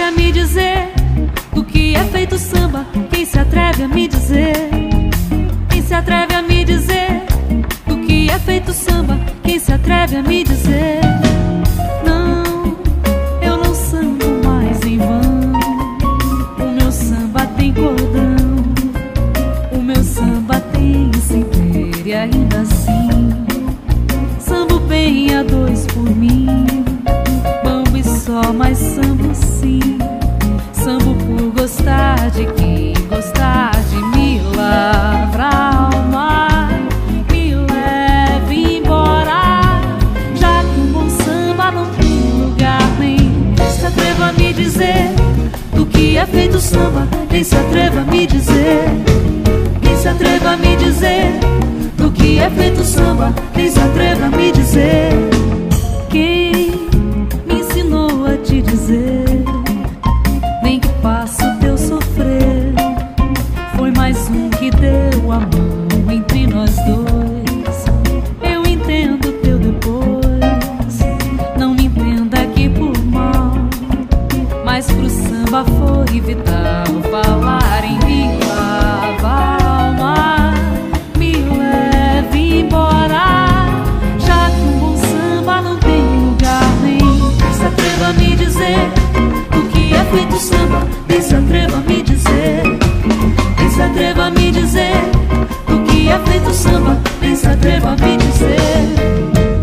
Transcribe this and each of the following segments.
a me dizer do que é feito samba? Quem se atreve a me dizer? Quem se atreve a me dizer do que é feito samba? Quem se atreve a me dizer? Não, eu não sambo mais em vão. O meu samba tem cordão, o meu samba tem cinteiro, e ainda assim sambo bem a dois por mim. Bambo e só, mas sambo sim. Sambo por gostar de quem gostar de me lavra a alma, me leve embora, já que um bom samba não tem lugar nem. Se atreva a me dizer do que é feito samba? Quem se atreva a me dizer? Quem se atreva a me dizer do que é feito samba? Quem se atreva a me dizer? Quem me ensinou a te dizer? Nem que passo teu sofrer. Foi mais um que deu a mão entre nós dois. Eu entendo teu depois. Não me entenda aqui por mal, mas pro samba foi vital falar em me lava a alma, me leve embora, já que um bom samba não tem lugar nem. Se atreva a me dizer do que é feito samba? Quem se atreva a me dizer? Quem se atreva a me dizer do que é feito samba? Quem se atreva a me dizer?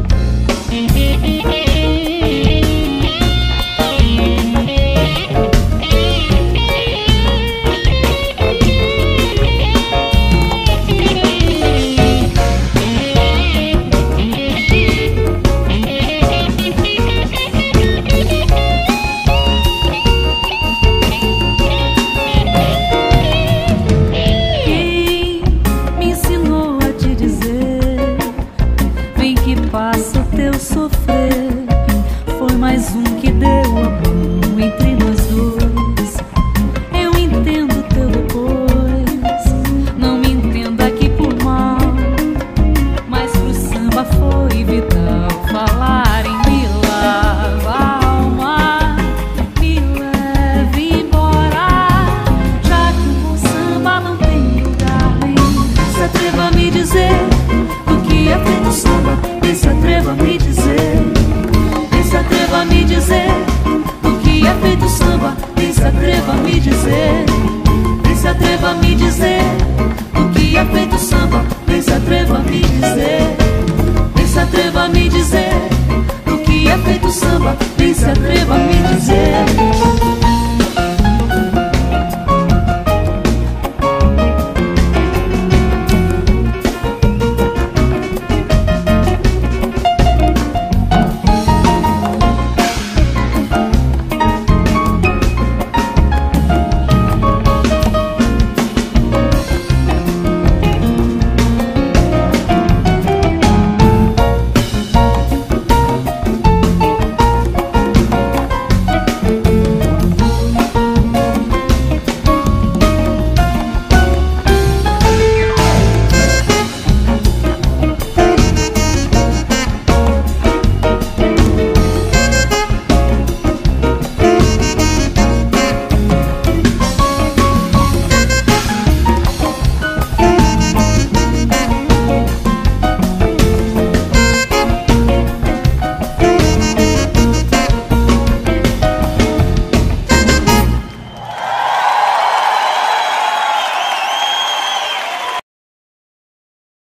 Passa o teu sofrer. Foi mais um que deu a mão entre nós dois. Eu entendo teu depois. Não me entenda aqui por mal, mas pro samba foi vital falar em me lava a alma, me leve embora, já que um bom samba não tem lugar nem. Se atreva a me dizer do que é feito samba? Quem se atreva a me dizer? Quem se atreva a me dizer do que é feito samba? Quem se atreva a me dizer? Quem se atreva a me dizer do que é feito samba? Quem se atreva a me dizer? Quem se atreva a me dizer do que é feito samba? Quem se atreva a me dizer?